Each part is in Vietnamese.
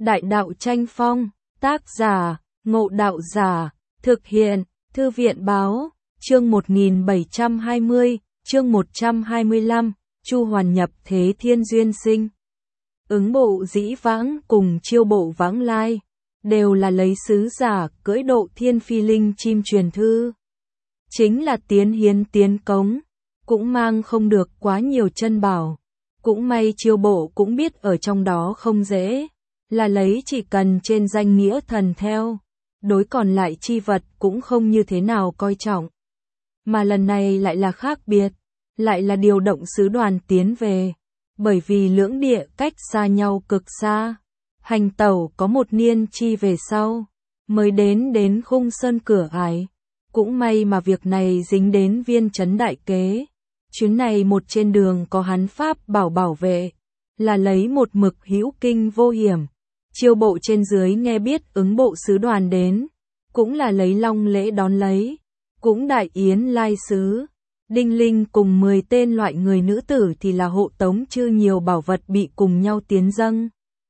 Đại đạo tranh phong, tác giả, Ngộ Đạo Giả, thực hiện, Thư viện báo, chương 1720, chương 125, Chu Hoàn nhập thế thiên duyên sinh. Ứng bộ dĩ vãng cùng chiêu bộ vãng lai, đều là lấy sứ giả cưỡi độ thiên phi linh chim truyền thư. Chính là tiến hiến tiến cống, cũng mang không được quá nhiều chân bảo. Cũng may chiêu bộ cũng biết ở trong đó không dễ, là lấy chỉ cần trên danh nghĩa thần theo, đối còn lại chi vật cũng không như thế nào coi trọng. Mà lần này lại là khác biệt, lại là điều động sứ đoàn tiến về, bởi vì lưỡng địa cách xa nhau cực xa, hành tẩu có một niên chi về sau, mới đến khung sơn cửa ải. Cũng may mà việc này dính đến Viên Chấn đại kế. Chuyến này một trên đường có hắn pháp bảo vệ, là lấy một mực hữu kinh vô hiểm. Chiêu bộ trên dưới nghe biết ứng bộ sứ đoàn đến, cũng là lấy long lễ đón lấy, cũng đại yến lai sứ. Đinh Linh cùng 10 tên loại người nữ tử thì là hộ tống chư nhiều bảo vật bị cùng nhau tiến dâng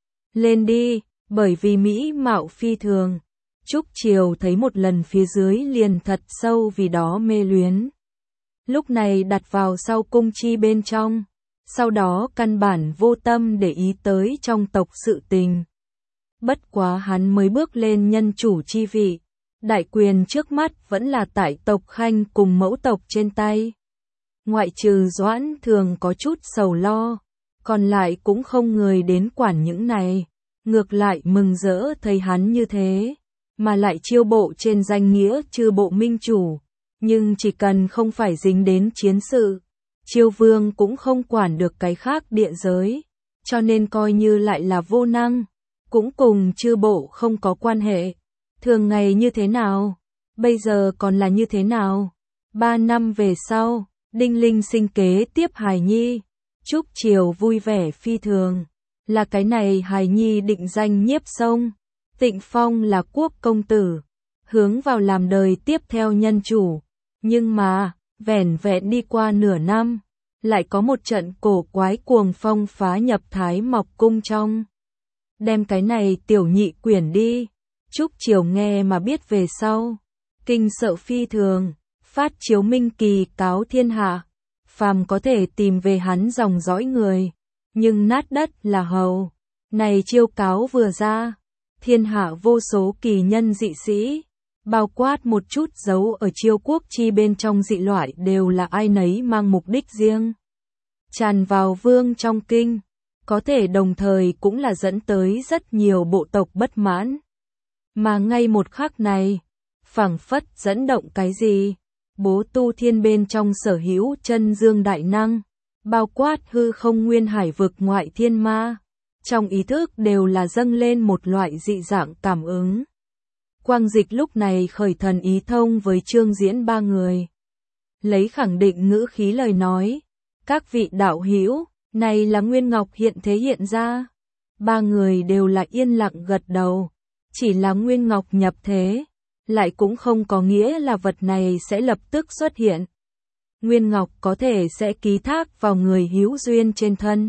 lên đi, bởi vì mỹ mạo phi thường. Trúc Triều thấy một lần phía dưới liền thật sâu vì đó mê luyến. Lúc này đặt vào sau cung chi bên trong, sau đó căn bản vô tâm để ý tới trong tộc sự tình. Bất quá hắn mới bước lên nhân chủ chi vị, đại quyền trước mắt vẫn là tại tộc Khanh cùng mẫu tộc trên tay. Ngoại trừ Doãn Thường có chút sầu lo, còn lại cũng không người đến quản những này, ngược lại mừng rỡ thấy hắn như thế, mà lại chiêu bộ trên danh nghĩa chư bộ minh chủ. Nhưng chỉ cần không phải dính đến chiến sự, Chiêu Vương cũng không quản được cái khác địa giới, cho nên coi như lại là vô năng, cũng cùng chư bộ không có quan hệ. Thường ngày như thế nào, bây giờ còn là như thế nào? 3 năm về sau, Đinh Linh sinh kế tiếp hài nhi, Trúc Triều vui vẻ phi thường, là cái này hài nhi định danh Nhiếp Sông, Tịnh Phong là quốc công tử, hướng vào làm đời tiếp theo nhân chủ. Nhưng mà, vẻn vẹn đi qua nửa năm, lại có một trận cổ quái cuồng phong phá nhập Thái Mộc cung trong. Đem cái này tiểu nhị quyển đi, Trúc Triều nghe mà biết về sau. Kinh sợ phi thường, phát chiếu minh kỳ cáo thiên hạ, phàm có thể tìm về hắn dòng dõi người, nhưng nát đất là hầu. Này chiêu cáo vừa ra, thiên hạ vô số kỳ nhân dị sĩ, bao quát một chút dấu ở Chiêu quốc chi bên trong dị loại đều là ai nấy mang mục đích riêng. Tràn vào vương trong kinh, có thể đồng thời cũng là dẫn tới rất nhiều bộ tộc bất mãn. Mà ngay một khắc này, phảng phất dẫn động cái gì, bố tu thiên bên trong sở hữu chân dương đại năng, bao quát hư không nguyên hải vực ngoại thiên ma, trong ý thức đều là dâng lên một loại dị dạng cảm ứng. Quang Dịch lúc này khởi thần ý thông với Trương Diễn ba người. Lấy khẳng định ngữ khí lời nói, các vị đạo hữu, này là Nguyên Ngọc hiện thế hiện ra. Ba người đều là yên lặng gật đầu, chỉ là Nguyên Ngọc nhập thế, lại cũng không có nghĩa là vật này sẽ lập tức xuất hiện. Nguyên Ngọc có thể sẽ ký thác vào người hữu duyên trên thân.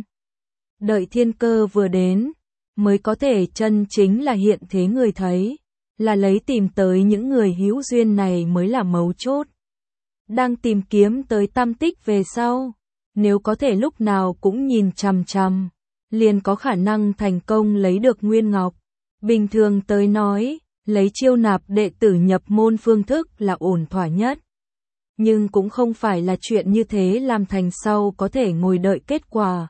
Đợi thiên cơ vừa đến, mới có thể chân chính là hiện thế người thấy. Là lấy tìm tới những người hữu duyên này mới là mấu chốt. Đang tìm kiếm tới tam tích về sau, nếu có thể lúc nào cũng nhìn chằm chằm, liền có khả năng thành công lấy được Nguyên Ngọc. Bình thường tới nói, lấy chiêu nạp đệ tử nhập môn phương thức là ổn thỏa nhất. Nhưng cũng không phải là chuyện như thế làm thành sau có thể ngồi đợi kết quả.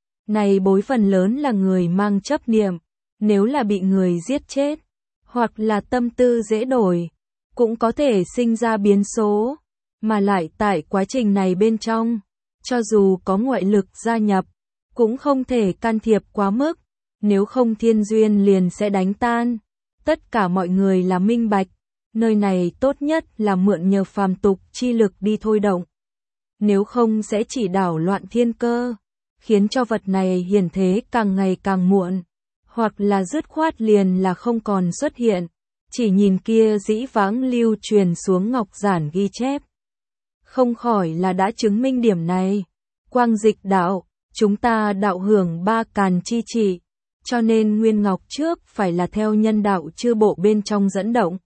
Này bối phần lớn là người mang chấp niệm, nếu là bị người giết chết, hoặc là tâm tư dễ đổi, cũng có thể sinh ra biến số, mà lại tại quá trình này bên trong, cho dù có ngoại lực gia nhập, cũng không thể can thiệp quá mức, nếu không thiên duyên liền sẽ đánh tan. Tất cả mọi người là minh bạch, nơi này tốt nhất là mượn nhờ phàm tục chi lực đi thôi động. Nếu không sẽ chỉ đảo loạn thiên cơ, khiến cho vật này hiển thế càng ngày càng muộn. Hoặc là dứt khoát liền là không còn xuất hiện, chỉ nhìn kia dĩ vãng lưu truyền xuống ngọc giản ghi chép. Không khỏi là đã chứng minh điểm này. Quang Dịch đạo, chúng ta đạo hưởng ba càn chi trị, cho nên Nguyên Ngọc trước phải là theo nhân đạo chư bộ bên trong dẫn động.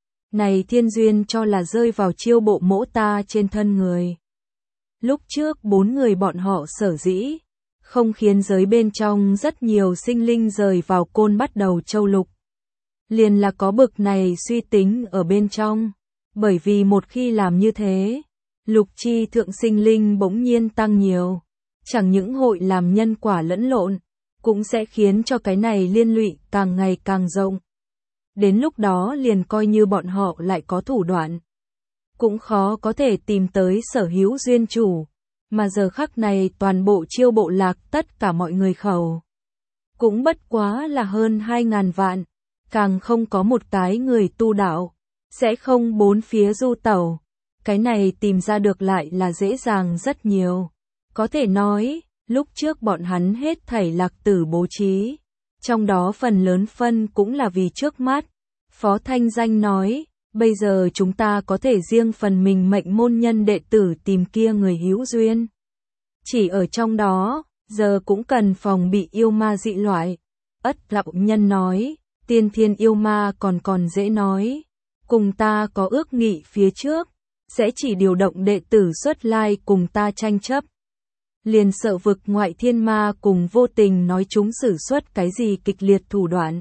Này thiên duyên cho là rơi vào chiêu bộ mỗ ta trên thân người. Lúc trước 4 người bọn họ sở dĩ, không khiến giới bên trong rất nhiều sinh linh rời vào Côn Bắt Đầu Châu Lục. Liền là có bực này suy tính ở bên trong, bởi vì một khi làm như thế, lục chi thượng sinh linh bỗng nhiên tăng nhiều, chẳng những hội làm nhân quả lẫn lộn, cũng sẽ khiến cho cái này liên lụy càng ngày càng rộng. Đến lúc đó liền coi như bọn họ lại có thủ đoạn, cũng khó có thể tìm tới sở hữu duyên chủ, mà giờ khắc này toàn bộ chiêu bộ lạc tất cả mọi người khẩu. Cũng bất quá là hơn 2.000 vạn, càng không có một cái người tu đạo, sẽ không bốn phía du tẩu. Cái này tìm ra được lại là dễ dàng rất nhiều. Có thể nói, lúc trước bọn hắn hết thảy lạc tử bố trí, trong đó phần lớn phân cũng là vì trước mắt. Phó Thanh Danh nói, bây giờ chúng ta có thể riêng phần mình mệnh môn nhân đệ tử tìm kia người hữu duyên. Chỉ ở trong đó, giờ cũng cần phòng bị yêu ma dị loại. Ất Lão Nhân nói, tiên thiên yêu ma còn dễ nói. Cùng ta có ước nghị phía trước, sẽ chỉ điều động đệ tử xuất lai cùng ta tranh chấp. Liền sợ vực ngoại thiên ma cùng vô tình nói chúng sử xuất cái gì kịch liệt thủ đoạn.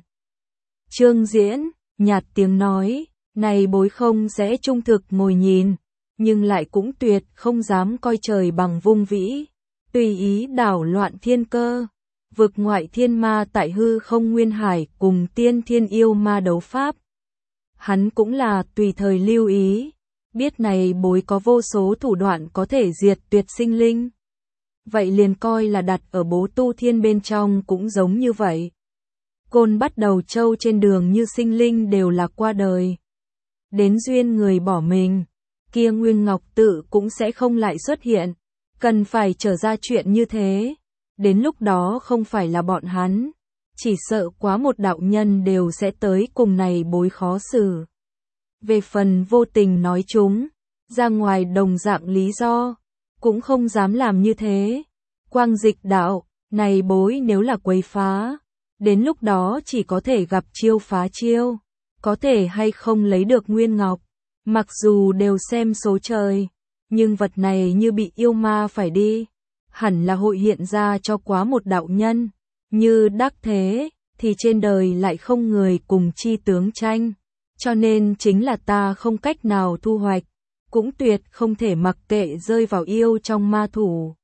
Trương Diễn, nhạt tiếng nói, này bối không sẽ trung thực ngồi nhìn, nhưng lại cũng tuyệt không dám coi trời bằng vung vĩ, tùy ý đảo loạn thiên cơ. Vực ngoại thiên ma tại hư không nguyên hải cùng tiên thiên yêu ma đấu pháp. Hắn cũng là tùy thời lưu ý, biết này bối có vô số thủ đoạn có thể diệt tuyệt sinh linh. Vậy liền coi là đặt ở bố tu thiên bên trong cũng giống như vậy. Côn Bắt Đầu Châu trên đường như sinh linh đều là qua đời. Đến duyên người bỏ mình, kia Nguyên Ngọc tự cũng sẽ không lại xuất hiện, cần phải trở ra chuyện như thế. Đến lúc đó không phải là bọn hắn, chỉ sợ quá một đạo nhân đều sẽ tới cùng này bối khó xử. Về phần vô tình nói chúng, ra ngoài đồng dạng lý do, cũng không dám làm như thế. Quang Dịch đạo, này bối nếu là quấy phá, đến lúc đó chỉ có thể gặp chiêu phá chiêu, có thể hay không lấy được Nguyên Ngọc, mặc dù đều xem số trời, nhưng vật này như bị yêu ma phải đi, hẳn là hội hiện ra cho quá một đạo nhân, như đắc thế, thì trên đời lại không người cùng chi tướng tranh, cho nên chính là ta không cách nào thu hoạch, cũng tuyệt không thể mặc kệ rơi vào yêu trong ma thủ.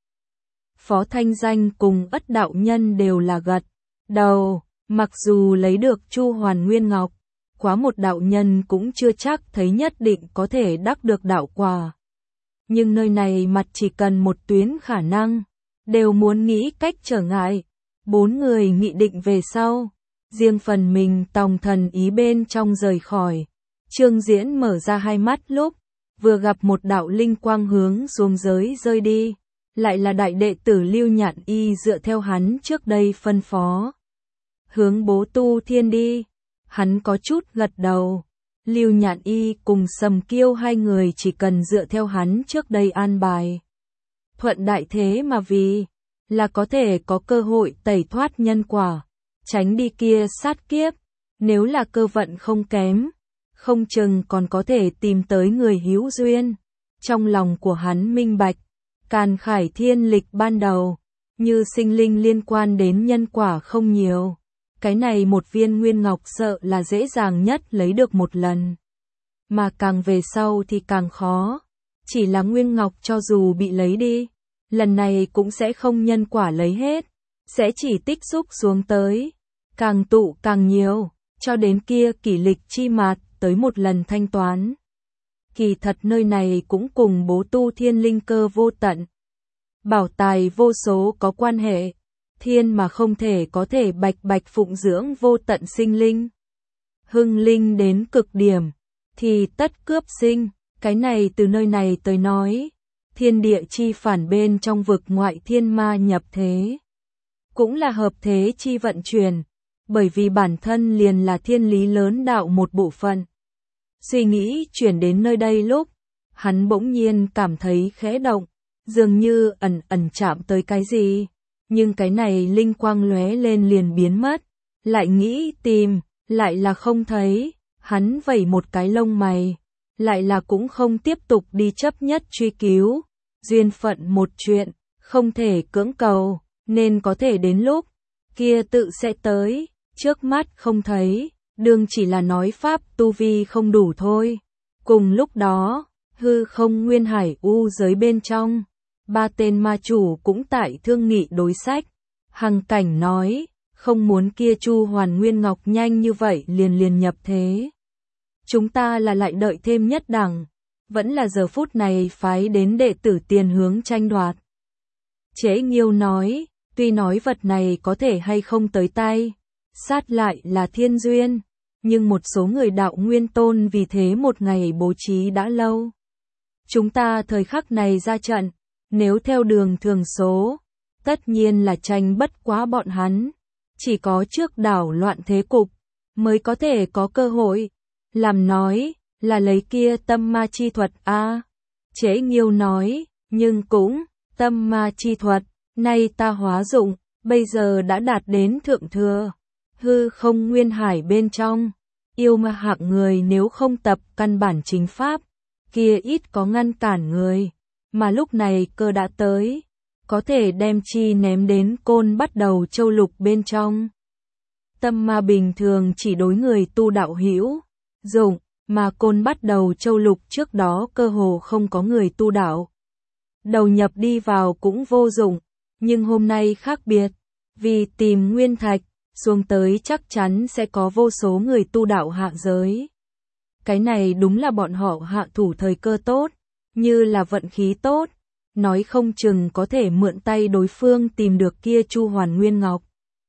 Phó Thanh Danh cùng Ất đạo nhân đều là gật đầu, mặc dù lấy được Chu Hoàn Nguyên Ngọc, quá một đạo nhân cũng chưa chắc thấy nhất định có thể đắc được đạo quả. Nhưng nơi này mặt chỉ cần một tuyến khả năng, đều muốn nghĩ cách trở ngại. 4 người nghị định về sau, riêng phần mình tòng thần ý bên trong rời khỏi. Trương Diễn mở ra hai mắt lúc, vừa gặp một đạo linh quang hướng xuống giới rơi đi, lại là đại đệ tử Lưu Nhạn Y dựa theo hắn trước đây phân phó. Hướng bố tu thiên đi, hắn có chút gật đầu. Lưu Nhạn Y cùng Sầm Kiêu hai người chỉ cần dựa theo hắn trước đây an bài. Thuận đại thế mà vì, là có thể có cơ hội tẩy thoát nhân quả, tránh đi kia sát kiếp, nếu là cơ vận không kém, không chừng còn có thể tìm tới người hữu duyên. Trong lòng của hắn minh bạch, Càn Khải thiên lịch ban đầu, như sinh linh liên quan đến nhân quả không nhiều. Cái này một viên Nguyên Ngọc sợ là dễ dàng nhất lấy được một lần. Mà càng về sau thì càng khó. Chỉ là Nguyên Ngọc cho dù bị lấy đi, lần này cũng sẽ không nhân quả lấy hết, sẽ chỉ tích xúc xuống tới, càng tụ càng nhiều, cho đến kia kỷ lịch chi mạt tới một lần thanh toán. Kỳ thật nơi này cũng cùng bố tu thiên linh cơ vô tận, bảo tài vô số có quan hệ, thiên mà không thể có thể bạch bạch phụng dưỡng vô tận sinh linh. Hưng linh đến cực điểm, thì tất cướp sinh, cái này từ nơi này tới nói, thiên địa chi phản bên trong vực ngoại thiên ma nhập thế. Cũng là hợp thế chi vận chuyển, bởi vì bản thân liền là thiên lý lớn đạo một bộ phận. Suy nghĩ chuyển đến nơi đây lúc, hắn bỗng nhiên cảm thấy khẽ động, dường như ẩn ẩn chạm tới cái gì, nhưng cái này linh quang lóe lên liền biến mất, lại nghĩ tìm, lại là không thấy, hắn vẩy một cái lông mày, lại là cũng không tiếp tục đi chấp nhất truy cứu, duyên phận một chuyện, không thể cưỡng cầu, nên có thể đến lúc kia tự sẽ tới, trước mắt không thấy, đương chỉ là nói pháp tu vi không đủ thôi. Cùng lúc đó, hư không nguyên hải u giới bên trong, ba tên ma chủ cũng tại thương nghị đối sách. Hằng Cảnh nói, không muốn kia Chu Hoàn Nguyên Ngọc nhanh như vậy liền nhập thế. Chúng ta là lại đợi thêm nhất đẳng, vẫn là giờ phút này phái đến đệ tử tiền hướng tranh đoạt. Chế Nghiêu nói, tuy nói vật này có thể hay không tới tay, sát lại là thiên duyên, nhưng một số người đạo nguyên tôn vì thế một ngày bố trí đã lâu. Chúng ta thời khắc này ra trận, nếu theo đường thường số, tất nhiên là tranh bất quá bọn hắn, chỉ có trước đảo loạn thế cục, mới có thể có cơ hội. Làm nói, là lấy kia tâm ma chi thuật a. Chế Nghiêu nói, nhưng cũng, tâm ma chi thuật, nay ta hóa dụng, bây giờ đã đạt đến thượng thừa. Hư không nguyên hải bên trong, yêu ma hạng người nếu không tập căn bản chính pháp, kia ít có ngăn cản người, mà lúc này cơ đã tới, có thể đem chi ném đến Côn Bắt Đầu Châu Lục bên trong. Tâm ma bình thường chỉ đối người tu đạo hữu dụng, mà Côn Bắt Đầu Châu Lục trước đó cơ hồ không có người tu đạo. Đầu nhập đi vào cũng vô dụng, nhưng hôm nay khác biệt, vì tìm nguyên thạch, xuống tới chắc chắn sẽ có vô số người tu đạo hạ giới. Cái này đúng là bọn họ hạ thủ thời cơ tốt, như là vận khí tốt, nói không chừng có thể mượn tay đối phương tìm được kia Chu Hoàn Nguyên Ngọc.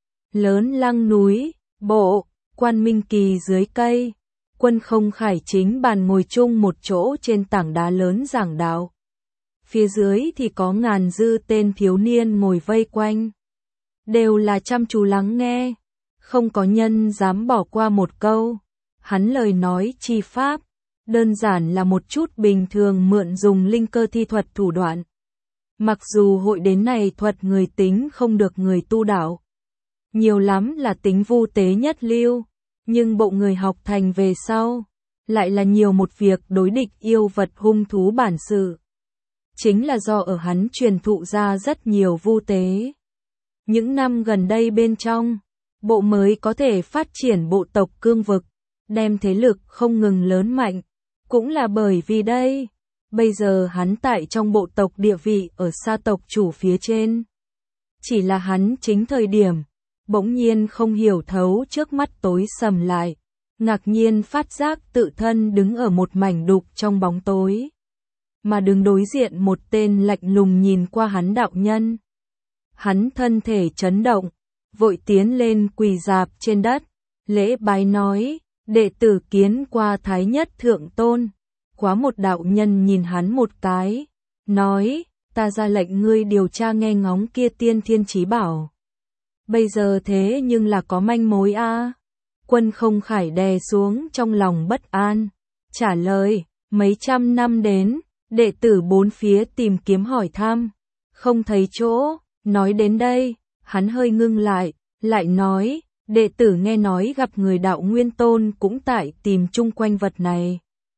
Lớn Lăng núi, bộ, Quan Minh Kỳ dưới cây, Quân Không Khải chính bàn ngồi chung một chỗ trên tảng đá lớn giảng đạo. Phía dưới thì có ngàn dư tên thiếu niên ngồi vây quanh. Đều là chăm chú lắng nghe, không có nhân dám bỏ qua một câu. Hắn lời nói chi pháp, đơn giản là một chút bình thường mượn dùng linh cơ thi thuật thủ đoạn. Mặc dù hội đến này thuật người tính không được người tu đạo, nhiều lắm là tính vu tế nhất lưu, nhưng bộ người học thành về sau, lại là nhiều một việc đối địch yêu vật hung thú bản sự. Chính là do ở hắn truyền thụ ra rất nhiều vu tế. Những năm gần đây bên trong, bộ mới có thể phát triển bộ tộc cương vực, đem thế lực không ngừng lớn mạnh, cũng là bởi vì đây, bây giờ hắn tại trong bộ tộc địa vị ở xa tộc chủ phía trên. Chỉ là hắn chính thời điểm, bỗng nhiên không hiểu thấu trước mắt tối sầm lại, ngạc nhiên phát giác tự thân đứng ở một mảnh đục trong bóng tối. Mà đứng đối diện một tên lạnh lùng nhìn qua hắn đạo nhân. Hắn thân thể chấn động, vội tiến lên quỳ rạp trên đất, lễ bái nói, đệ tử kiến qua Thái Nhất Thượng Tôn. Quá một đạo nhân nhìn hắn một cái, nói, ta ra lệnh ngươi điều tra nghe ngóng kia tiên thiên chí bảo. Bây giờ thế nhưng là có manh mối a. Quân Không Khải đè xuống trong lòng bất an, trả lời, mấy trăm năm đến, đệ tử bốn phía tìm kiếm hỏi thăm, không thấy chỗ. Nói đến đây, hắn hơi ngưng lại nói, đệ tử nghe nói gặp người đạo nguyên tôn cũng tại tìm chung quanh vật này.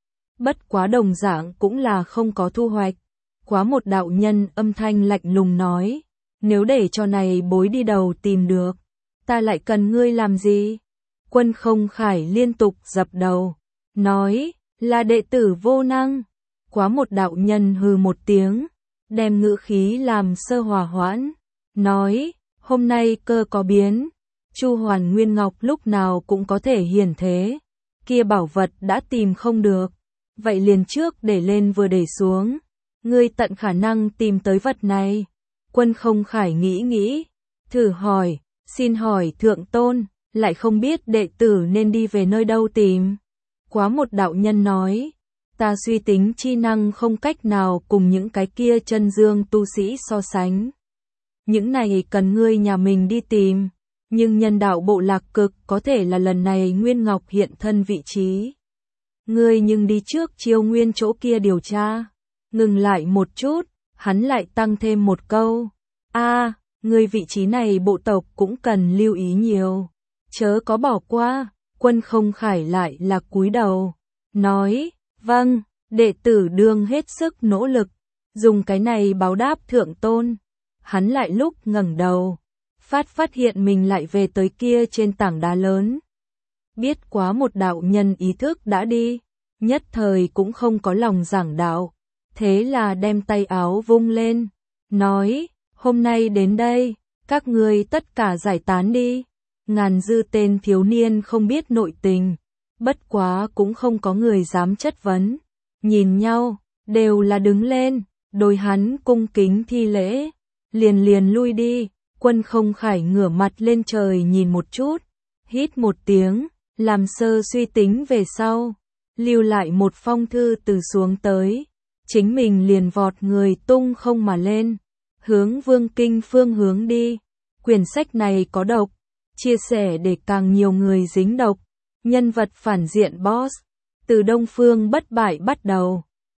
Bất quá đồng dạng cũng là không có thu hoạch. Quá một đạo nhân âm thanh lạnh lùng nói, nếu để cho này bối đi đầu tìm được, ta lại cần ngươi làm gì? Quân Không Khải liên tục dập đầu, nói, là đệ tử vô năng. Quá một đạo nhân hừ một tiếng, đem ngữ khí làm sơ hòa hoãn, nói, hôm nay cơ có biến, Chu Hoàn Nguyên Ngọc lúc nào cũng có thể hiển thế, kia bảo vật đã tìm không được, vậy liền trước để lên vừa để xuống, ngươi tận khả năng tìm tới vật này. Quân Không Khải nghĩ, thử hỏi, xin hỏi Thượng Tôn, lại không biết đệ tử nên đi về nơi đâu tìm. Quá một đạo nhân nói, ta suy tính chi năng không cách nào cùng những cái kia chân dương tu sĩ so sánh. Những này cần ngươi nhà mình đi tìm, nhưng nhân đạo bộ lạc cực có thể là lần này Nguyên Ngọc hiện thân vị trí. Ngươi nhưng đi trước Chiêu Nguyên chỗ kia điều tra. Ngừng lại một chút, hắn lại tăng thêm một câu. Ngươi vị trí này bộ tộc cũng cần lưu ý nhiều. chớ có bỏ qua. Quân Không Khải lại là cúi đầu, nói, vâng, đệ tử đương hết sức nỗ lực, dùng cái này báo đáp thượng tôn. Hắn lại lúc ngẩng đầu, phát hiện mình lại về tới kia trên tảng đá lớn. Biết quá một đạo nhân ý thức đã đi, nhất thời cũng không có lòng giảng đạo, thế là đem tay áo vung lên, nói, hôm nay đến đây, các ngươi tất cả giải tán đi. Ngàn dư tên thiếu niên không biết nội tình, bất quá cũng không có người dám chất vấn, nhìn nhau, đều là đứng lên, đối hắn cung kính thi lễ, liền lui đi. Quân Không Khải ngửa mặt lên trời nhìn một chút, hít một tiếng, làm sơ suy tính về sau, lưu lại một phong thư từ xuống tới, chính mình liền vọt người tung không mà lên, hướng Vương Kinh phương hướng đi. Quyển sách này có độc, chia sẻ để càng nhiều người dính độc. Nhân vật phản diện boss, từ Đông Phương Bất Bại bắt đầu.